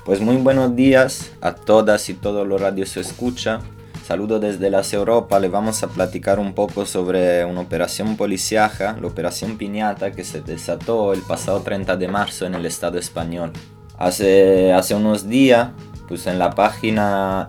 Pues muy buenos días a todas y todos los radios escucha. Saludo desde las Europa. Le vamos a platicar un poco sobre una operación policíaca, la Operación Piñata, que se desató el pasado 30 de marzo en el Estado español. Hace unos días, pues en la página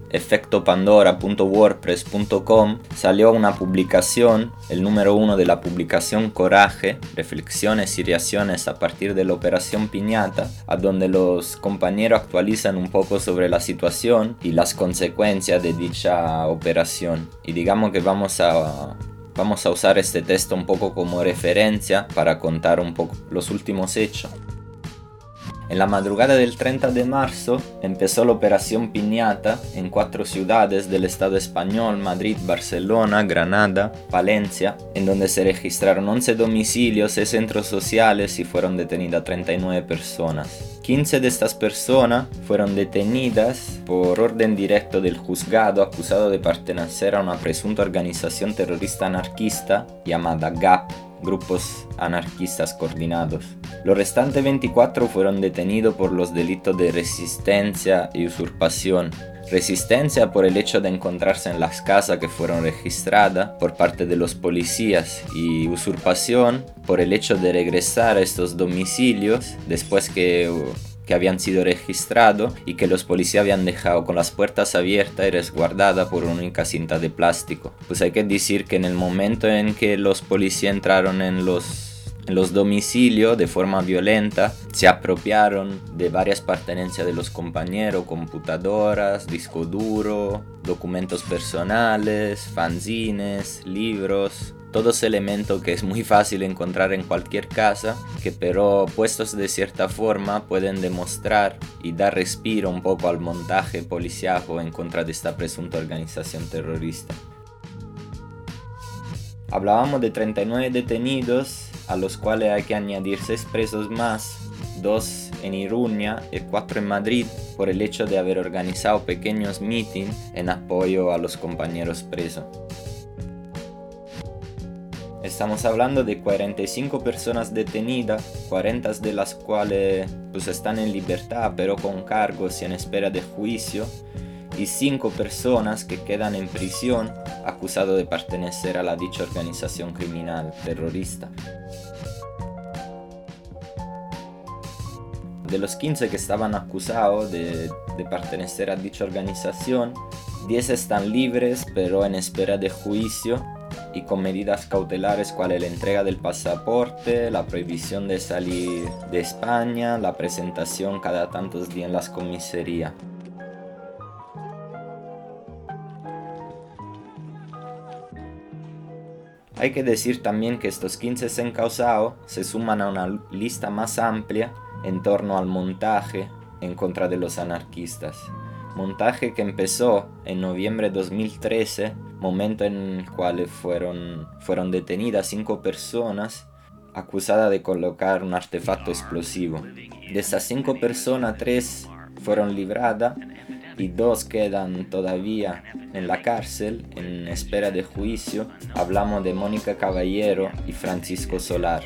efectopandora.wordpress.com salió una publicación, el número 1 de la publicación Coraje, reflexiones y reacciones a partir de la Operación Piñata, a donde los compañeros actualizan un poco sobre la situación y las consecuencias de dicha operación. Y digamos que vamos a usar este texto un poco como referencia para contar un poco los últimos hechos. En la madrugada del 30 de marzo empezó la Operación Piñata en 4 ciudades del Estado español: Madrid, Barcelona, Granada, Valencia, en donde se registraron 11 domicilios, 6 centros sociales y fueron detenidas 39 personas. 15 de estas personas fueron detenidas por orden directo del juzgado, acusado de pertenecer a una presunta organización terrorista anarquista llamada GAP, Grupos Anarquistas Coordinados. Los restantes 24 fueron detenidos por los delitos de resistencia y usurpación. Resistencia por el hecho de encontrarse en las casas que fueron registradas por parte de los policías, y usurpación por el hecho de regresar a estos domicilios después que habían sido registrados y que los policías habían dejado con las puertas abiertas y resguardadas por una única cinta de plástico. Pues hay que decir que en el momento en que los policías entraron en los domicilios de forma violenta, se apropiaron de varias pertenencias de los compañeros: computadoras, disco duro, documentos personales, fanzines, libros, todos elementos que es muy fácil encontrar en cualquier casa, que pero puestos de cierta forma pueden demostrar y dar respiro un poco al montaje policíaco en contra de esta presunta organización terrorista. Hablábamos de 39 detenidos, a los cuales hay que añadir 6 presos más, 2 en Iruña y 4 en Madrid, por el hecho de haber organizado pequeños meetings en apoyo a los compañeros presos. Estamos hablando de 45 personas detenidas, 40 de las cuales pues están en libertad pero con cargos y en espera de juicio, y 5 personas que quedan en prisión acusados de pertenecer a la dicha organización criminal terrorista. De los 15 que estaban acusados de pertenecer a dicha organización, 10 están libres pero en espera de juicio y con medidas cautelares, cuales la entrega del pasaporte, la prohibición de salir de España, la presentación cada tantos días en las comisarías. Hay que decir también que estos 15 encausados se suman a una lista más amplia en torno al montaje en contra de los anarquistas. Montaje que empezó en noviembre de 2013, momento en el cual fueron detenidas 5 personas acusadas de colocar un artefacto explosivo. De esas 5 personas, 3 fueron libradas y 2 quedan todavía en la cárcel en espera de juicio. Hablamos de Mónica Caballero y Francisco Solar.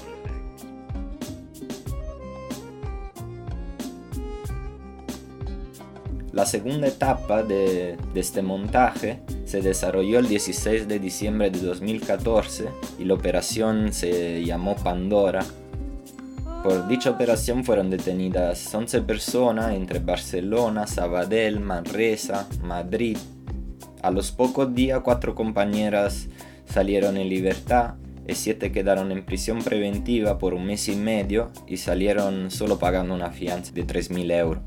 La segunda etapa de este montaje se desarrolló el 16 de diciembre de 2014 y la operación se llamó Pandora. Por dicha operación fueron detenidas 11 personas entre Barcelona, Sabadell, Manresa, Madrid. A los pocos días, 4 compañeras salieron en libertad y 7 quedaron en prisión preventiva por 1 mes y medio y salieron solo pagando una fianza de 3.000 euros.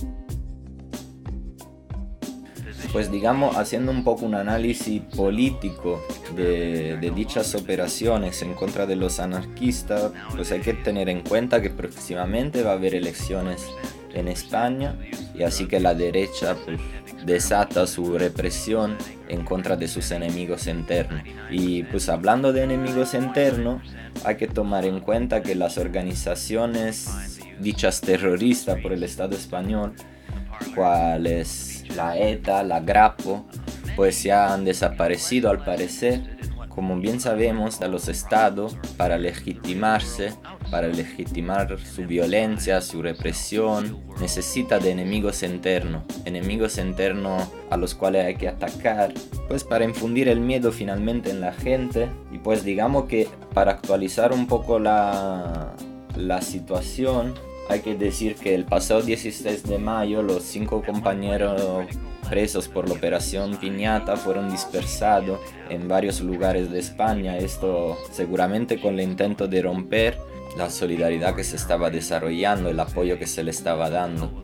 Pues digamos, haciendo un poco un análisis político de dichas operaciones en contra de los anarquistas, pues hay que tener en cuenta que próximamente va a haber elecciones en España, y así que la derecha pues desata su represión en contra de sus enemigos internos. Y pues hablando de enemigos internos, hay que tomar en cuenta que las organizaciones dichas terroristas por el Estado español, cuales la ETA, la Grapo, pues ya han desaparecido al parecer. Como bien sabemos, a los estados, para legitimarse, para legitimar su violencia, su represión, necesita de enemigos internos a los cuales hay que atacar, pues para infundir el miedo finalmente en la gente. Y pues digamos que para actualizar un poco la situación, hay que decir que el pasado 16 de mayo los 5 compañeros presos por la Operación Piñata fueron dispersados en varios lugares de España, esto seguramente con el intento de romper la solidaridad que se estaba desarrollando, el apoyo que se le estaba dando.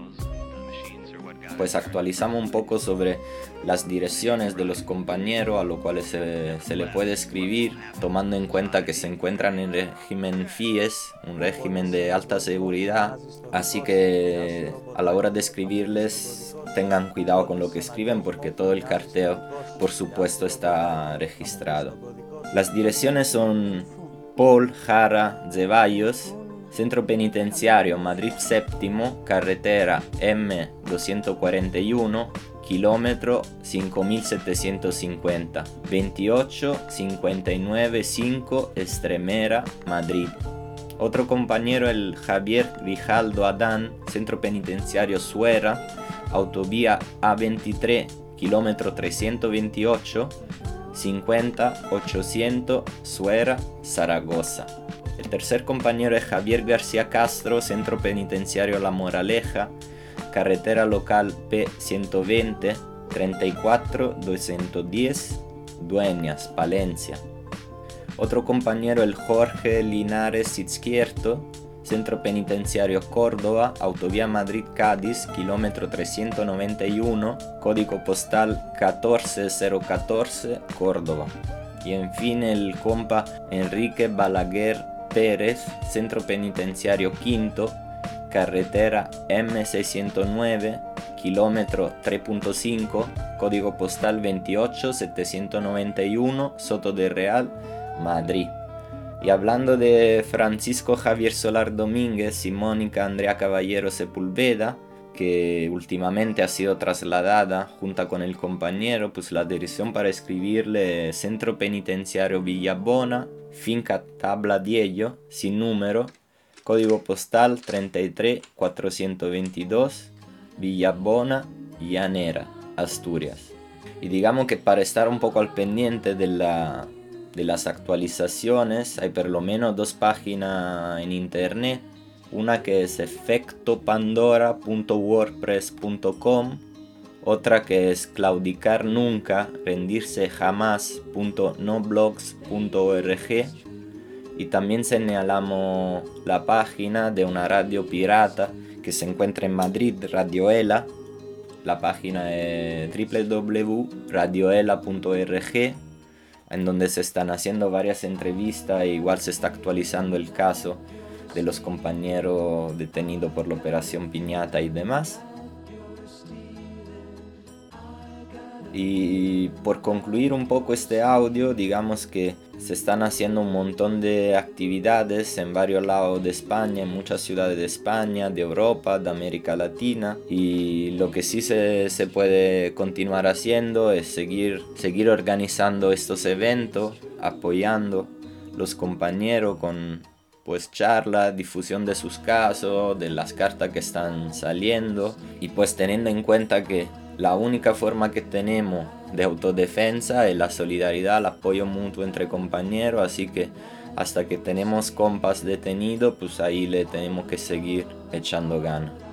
Pues actualizamos un poco sobre las direcciones de los compañeros a los cuales se le puede escribir, tomando en cuenta que se encuentran en régimen FIES, un régimen de alta seguridad, así que a la hora de escribirles tengan cuidado con lo que escriben porque todo el carteo por supuesto está registrado. Las direcciones son Paul Jara Zeballos, Centro Penitenciario Madrid Séptimo, carretera M241, kilómetro 5750, 28595 Estremera, Madrid. Otro compañero, el Javier Grijaldo Adán, Centro Penitenciario Suera, autovía A23, kilómetro 328, 50-800 Suera, Zaragoza. El tercer compañero es Javier García Castro, Centro Penitenciario La Moraleja, carretera local P120, 34-210, Dueñas, Palencia. Otro compañero, el Jorge Linares Izquierdo, Centro Penitenciario Córdoba, autovía Madrid-Cádiz, kilómetro 391, código postal 14014, Córdoba. Y en fin el compa Enrique Balaguer Pérez, Centro Penitenciario Quinto, carretera M609, kilómetro 3.5, código postal 28791, Soto de Real, Madrid. Y hablando de Francisco Javier Solar Domínguez y Mónica Andrea Caballero Sepúlveda, que últimamente ha sido trasladada junto con el compañero, pues la dirección para escribirle: Centro Penitenciario Villabona, Finca Tabla Diello, sin número, código postal 33422, Villabona, Llanera, Asturias. Y digamos que para estar un poco al pendiente de las actualizaciones, hay por lo menos 2 páginas en internet. Una que es efectopandora.wordpress.com, otra que es claudicarnunca, rendirse jamás.noblogs.org, y también señalamos la página de una radio pirata que se encuentra en Madrid, Radioela. La página es www.radioela.org, en donde se están haciendo varias entrevistas e igual se está actualizando el caso de los compañeros detenidos por la Operación Piñata y demás. Y por concluir un poco este audio, digamos que se están haciendo un montón de actividades en varios lados de España, en muchas ciudades de España, de Europa, de América Latina, y lo que sí se puede continuar haciendo es seguir organizando estos eventos, apoyando los compañeros con pues charla, difusión de sus casos, de las cartas que están saliendo, y pues teniendo en cuenta que la única forma que tenemos de autodefensa es la solidaridad, el apoyo mutuo entre compañeros, así que hasta que tenemos compas detenidos, pues ahí le tenemos que seguir echando ganas.